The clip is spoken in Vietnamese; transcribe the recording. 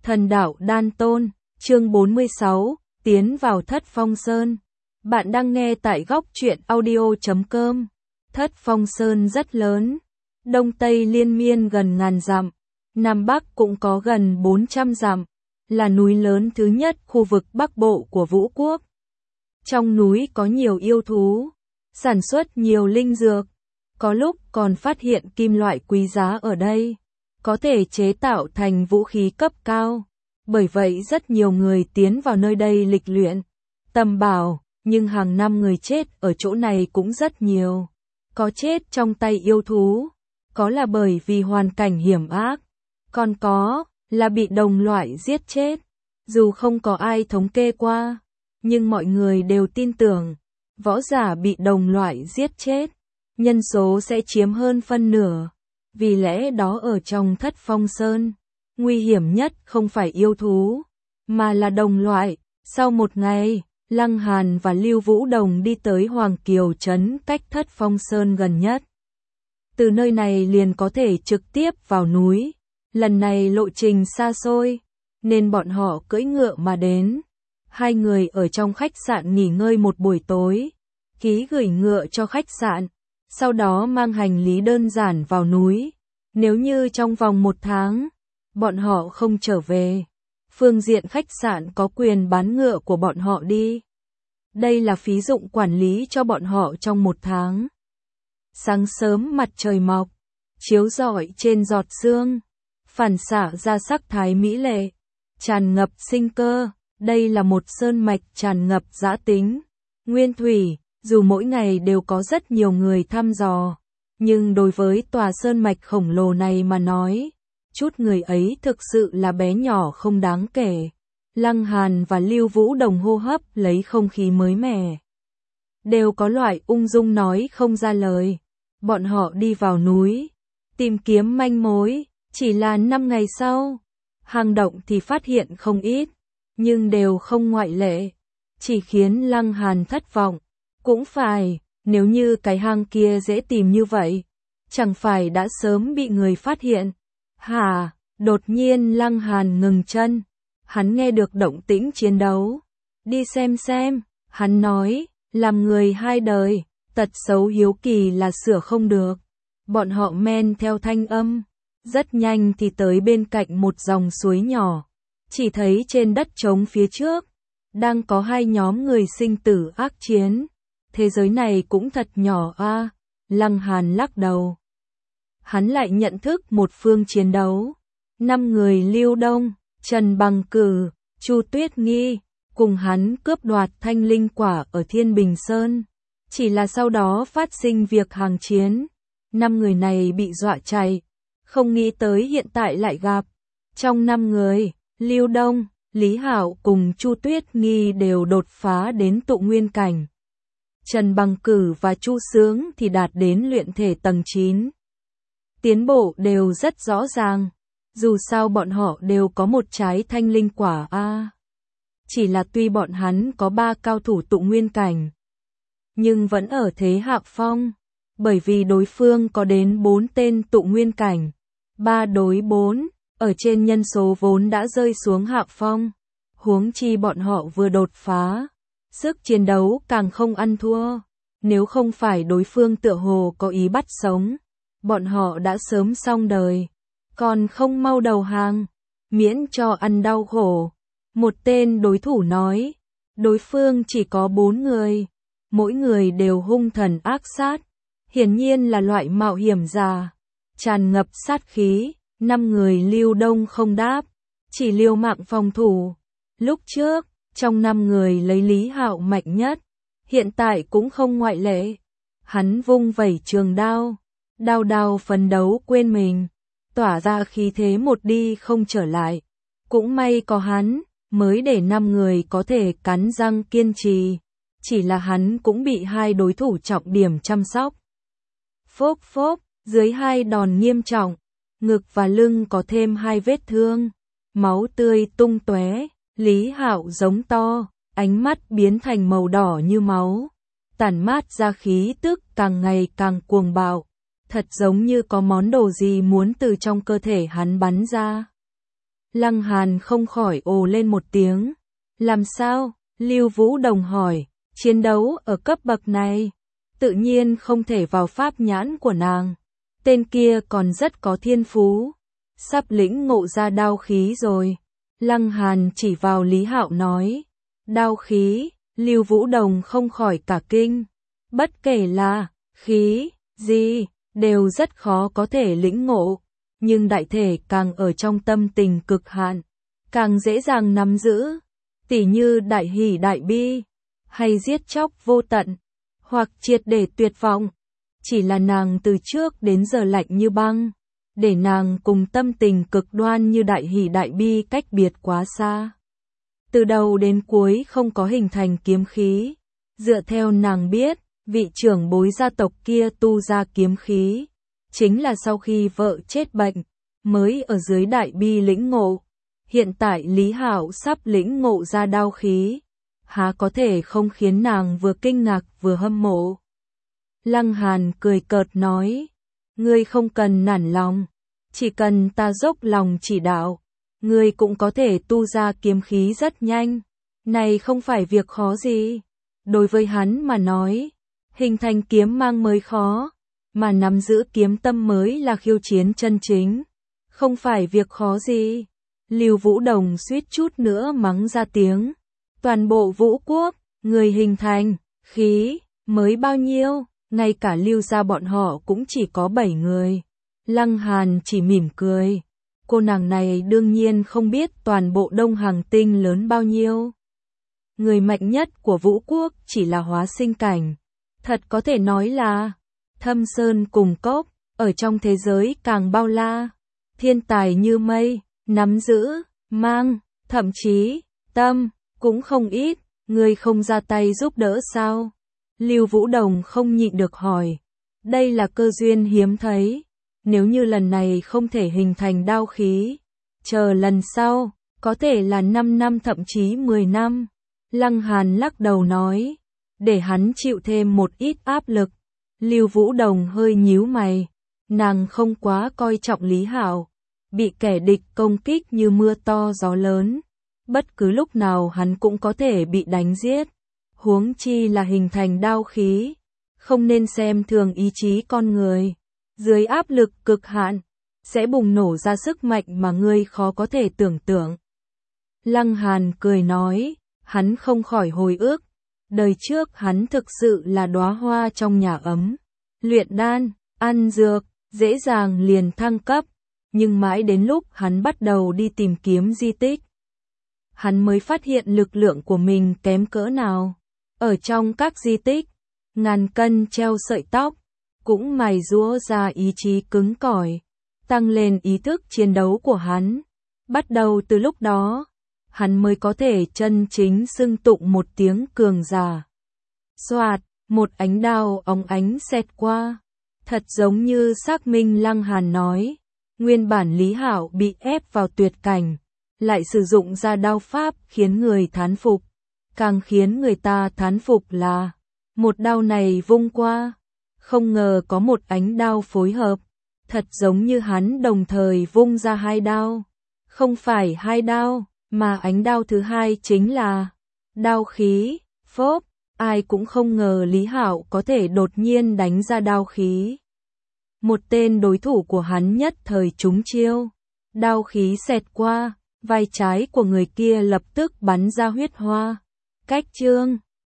Thần đạo đan tôn, chương 46, tiến vào Thất Phong Sơn. Bạn đang nghe tại góc truyện audio.com. Thất Phong Sơn rất lớn, Đông Tây liên miên gần ngàn dặm, Nam Bắc cũng có gần 400 dặm, là núi lớn thứ nhất khu vực Bắc Bộ của Vũ Quốc. Trong núi có nhiều yêu thú, sản xuất nhiều linh dược, có lúc còn phát hiện kim loại quý giá ở đây, có thể chế tạo thành vũ khí cấp cao. Bởi vậy rất nhiều người tiến vào nơi đây lịch luyện, tầm bảo, nhưng hàng năm người chết ở chỗ này cũng rất nhiều. Có chết trong tay yêu thú, có là bởi vì hoàn cảnh hiểm ác, còn có là bị đồng loại giết chết. Dù không có ai thống kê qua, nhưng mọi người đều tin tưởng, võ giả bị đồng loại giết chết, nhân số sẽ chiếm hơn phân nửa. Vì lẽ đó ở trong Thất Phong Sơn, nguy hiểm nhất không phải yêu thú, mà là đồng loại. Sau một ngày, Lăng Hàn và Lưu Vũ Đồng đi tới Hoàng Kiều Trấn cách Thất Phong Sơn gần nhất. Từ nơi này liền có thể trực tiếp vào núi. Lần này lộ trình xa xôi, nên bọn họ cưỡi ngựa mà đến. Hai người ở trong khách sạn nghỉ ngơi một buổi tối, ký gửi ngựa cho khách sạn, sau đó mang hành lý đơn giản vào núi. Nếu như trong vòng 1 tháng, bọn họ không trở về, phương diện khách sạn có quyền bán ngựa của bọn họ đi. Đây là phí dụng quản lý cho bọn họ trong 1 tháng. Sáng sớm mặt trời mọc, chiếu rọi trên giọt sương, phản xạ ra sắc thái mỹ lệ, tràn ngập sinh cơ. Đây là một sơn mạch tràn ngập dã tính, nguyên thủy, dù mỗi ngày đều có rất nhiều người thăm dò, nhưng đối với tòa sơn mạch khổng lồ này mà nói, chút người ấy thực sự là bé nhỏ không đáng kể. Lăng Hàn và Lưu Vũ Đồng hô hấp lấy không khí mới mẻ, đều có loại ung dung nói không ra lời. Bọn họ đi vào núi, tìm kiếm manh mối, chỉ là 5 ngày sau, hang động thì phát hiện không ít, nhưng đều không ngoại lệ, chỉ khiến Lăng Hàn thất vọng. Cũng phải, nếu như cái hang kia dễ tìm như vậy, chẳng phải đã sớm bị người phát hiện. Hả? Đột nhiên Lăng Hàn ngừng chân, hắn nghe được động tĩnh chiến đấu. Đi xem, hắn nói, làm người 2 đời, tật xấu hiếu kỳ là sửa không được. Bọn họ men theo thanh âm, rất nhanh thì tới bên cạnh một dòng suối nhỏ. Chỉ thấy trên đất trống phía trước, đang có 2 nhóm người sinh tử ác chiến. Thế giới này cũng thật nhỏ a. Lăng Hàn lắc đầu. Hắn lại nhận thức một phương chiến đấu. 5 người Lưu Đông, Trần Bằng Cử, Chu Tuyết Nghi, cùng hắn cướp đoạt thanh linh quả ở Thiên Bình Sơn. Chỉ là sau đó phát sinh việc hàng chiến. 5 người này bị dọa chạy, không nghĩ tới hiện tại lại gặp. Trong 5 người, Lưu Đông, Lý Hạo cùng Chu Tuyết Nghi đều đột phá đến tụ nguyên cảnh. Trần Bằng Cử và Chu Sướng thì đạt đến luyện thể tầng 9. Tiến bộ đều rất rõ ràng, dù sao bọn họ đều có một trái thanh linh quả a. Chỉ là tuy bọn hắn có 3 cao thủ tụ nguyên cảnh, nhưng vẫn ở thế hạ phong, bởi vì đối phương có đến 4 tên tụ nguyên cảnh, 3 đối 4, ở trên nhân số vốn đã rơi xuống hạ phong, huống chi bọn họ vừa đột phá, sức chiến đấu càng không ăn thua. Nếu không phải đối phương tựa hồ có ý bắt sống, bọn họ đã sớm xong đời, còn không mau đầu hàng, miễn cho ăn đau khổ. Một tên đối thủ nói, đối phương chỉ có 4 người, mỗi người đều hung thần ác sát, hiển nhiên là loại mạo hiểm giả, tràn ngập sát khí. 5 người Lưu Đông không đáp, chỉ liều mạng phòng thủ. Lúc trước, trong 5 người lấy Lý Hạo mạnh nhất, hiện tại cũng không ngoại lệ. Hắn vung vẩy trường đao, đao phấn đấu quên mình, tỏa ra khí thế một đi không trở lại. Cũng may có hắn, mới để 5 người có thể cắn răng kiên trì. Chỉ là hắn cũng bị 2 đối thủ trọng điểm chăm sóc. Phốc phốc, dưới 2 đòn nghiêm trọng, ngực và lưng có thêm 2 vết thương, máu tươi tung tóe. Lý Hạo giống to, ánh mắt biến thành màu đỏ như máu, tản mát ra khí tức càng ngày càng cuồng bạo, thật giống như có món đồ gì muốn từ trong cơ thể hắn bắn ra. Lăng Hàn không khỏi ồ lên một tiếng. Làm sao? Lưu Vũ Đồng hỏi. Chiến đấu ở cấp bậc này, tự nhiên không thể vào pháp nhãn của nàng. Tên kia còn rất có thiên phú, sắp lĩnh ngộ ra đao khí rồi. Lăng Hàn chỉ vào Lý Hạo nói. Đao khí? Lưu Vũ Đồng không khỏi cả kinh. Bất kể là khí gì, đều rất khó có thể lĩnh ngộ, nhưng đại thể càng ở trong tâm tình cực hạn, càng dễ dàng nắm giữ, tỉ như đại hỷ đại bi, hay giết chóc vô tận, hoặc triệt để tuyệt vọng. Chỉ là nàng từ trước đến giờ lạnh như băng, để nàng cùng tâm tình cực đoan như đại hỷ đại bi cách biệt quá xa. Từ đầu đến cuối không có hình thành kiếm khí. Dựa theo nàng biết, vị trưởng bối gia tộc kia tu ra kiếm khí, chính là sau khi vợ chết bệnh, mới ở dưới đại bi lĩnh ngộ. Hiện tại Lý Hạo sắp lĩnh ngộ ra đao khí, há có thể không khiến nàng vừa kinh ngạc vừa hâm mộ. Lăng Hàn cười cợt nói, ngươi không cần nản lòng, chỉ cần ta dốc lòng chỉ đạo, ngươi cũng có thể tu ra kiếm khí rất nhanh, này không phải việc khó gì. Đối với hắn mà nói, hình thành kiếm mang mới khó, mà nắm giữ kiếm tâm mới là khiêu chiến chân chính, không phải việc khó gì. Lưu Vũ Đồng suýt chút nữa mắng ra tiếng. Toàn bộ Vũ Quốc, người hình thành khí mới bao nhiêu, ngay cả Lưu gia bọn họ cũng chỉ có 7 người. Lăng Hàn chỉ mỉm cười. Cô nàng này đương nhiên không biết toàn bộ Đông Hằng Tinh lớn bao nhiêu. Người mạnh nhất của Vũ Quốc chỉ là hóa sinh cảnh. Thật có thể nói là thâm sơn cùng cốc, ở trong thế giới càng bao la. Thiên tài như mây, nắm giữ, mang, thậm chí, tâm, cũng không ít. Người không ra tay giúp đỡ sao? Lưu Vũ Đồng không nhịn được hỏi. Đây là cơ duyên hiếm thấy. Nếu như lần này không thể hình thành đao khí, chờ lần sau, có thể là 5 năm thậm chí 10 năm. Lăng Hàn lắc đầu nói, để hắn chịu thêm một ít áp lực. Lưu Vũ Đồng hơi nhíu mày, nàng không quá coi trọng Lý Hạo, bị kẻ địch công kích như mưa to gió lớn, bất cứ lúc nào hắn cũng có thể bị đánh giết, huống chi là hình thành đao khí, không nên xem thường ý chí con người. Dưới áp lực cực hạn, sẽ bùng nổ ra sức mạnh mà ngươi khó có thể tưởng tượng. Lăng Hàn cười nói, hắn không khỏi hồi ức. Đời trước hắn thực sự là đóa hoa trong nhà ấm. Luyện đan, ăn dược, dễ dàng liền thăng cấp. Nhưng mãi đến lúc hắn bắt đầu đi tìm kiếm di tích, hắn mới phát hiện lực lượng của mình kém cỡ nào. Ở trong các di tích, ngàn cân treo sợi tóc, cũng mài giũa ra ý chí cứng cỏi, tăng lên ý thức chiến đấu của hắn. Bắt đầu từ lúc đó, hắn mới có thể chân chính xưng tụng một tiếng cường giả. Xoạt, một ánh đao óng ánh xẹt qua, thật giống như xác minh Lăng Hàn nói. Nguyên bản Lý Hạo bị ép vào tuyệt cảnh, lại sử dụng ra đao pháp khiến người thán phục. Càng khiến người ta thán phục là, một đao này vung qua, không ngờ có một ánh đao phối hợp, thật giống như hắn đồng thời vung ra 2 đao. Không phải 2 đao, mà ánh đao thứ hai chính là đao khí. Phốp, ai cũng không ngờ Lý Hạo có thể đột nhiên đánh ra đao khí. Một tên đối thủ của hắn nhất thời trúng chiêu, đao khí xẹt qua, vai trái của người kia lập tức bắn ra huyết hoa. Cách chương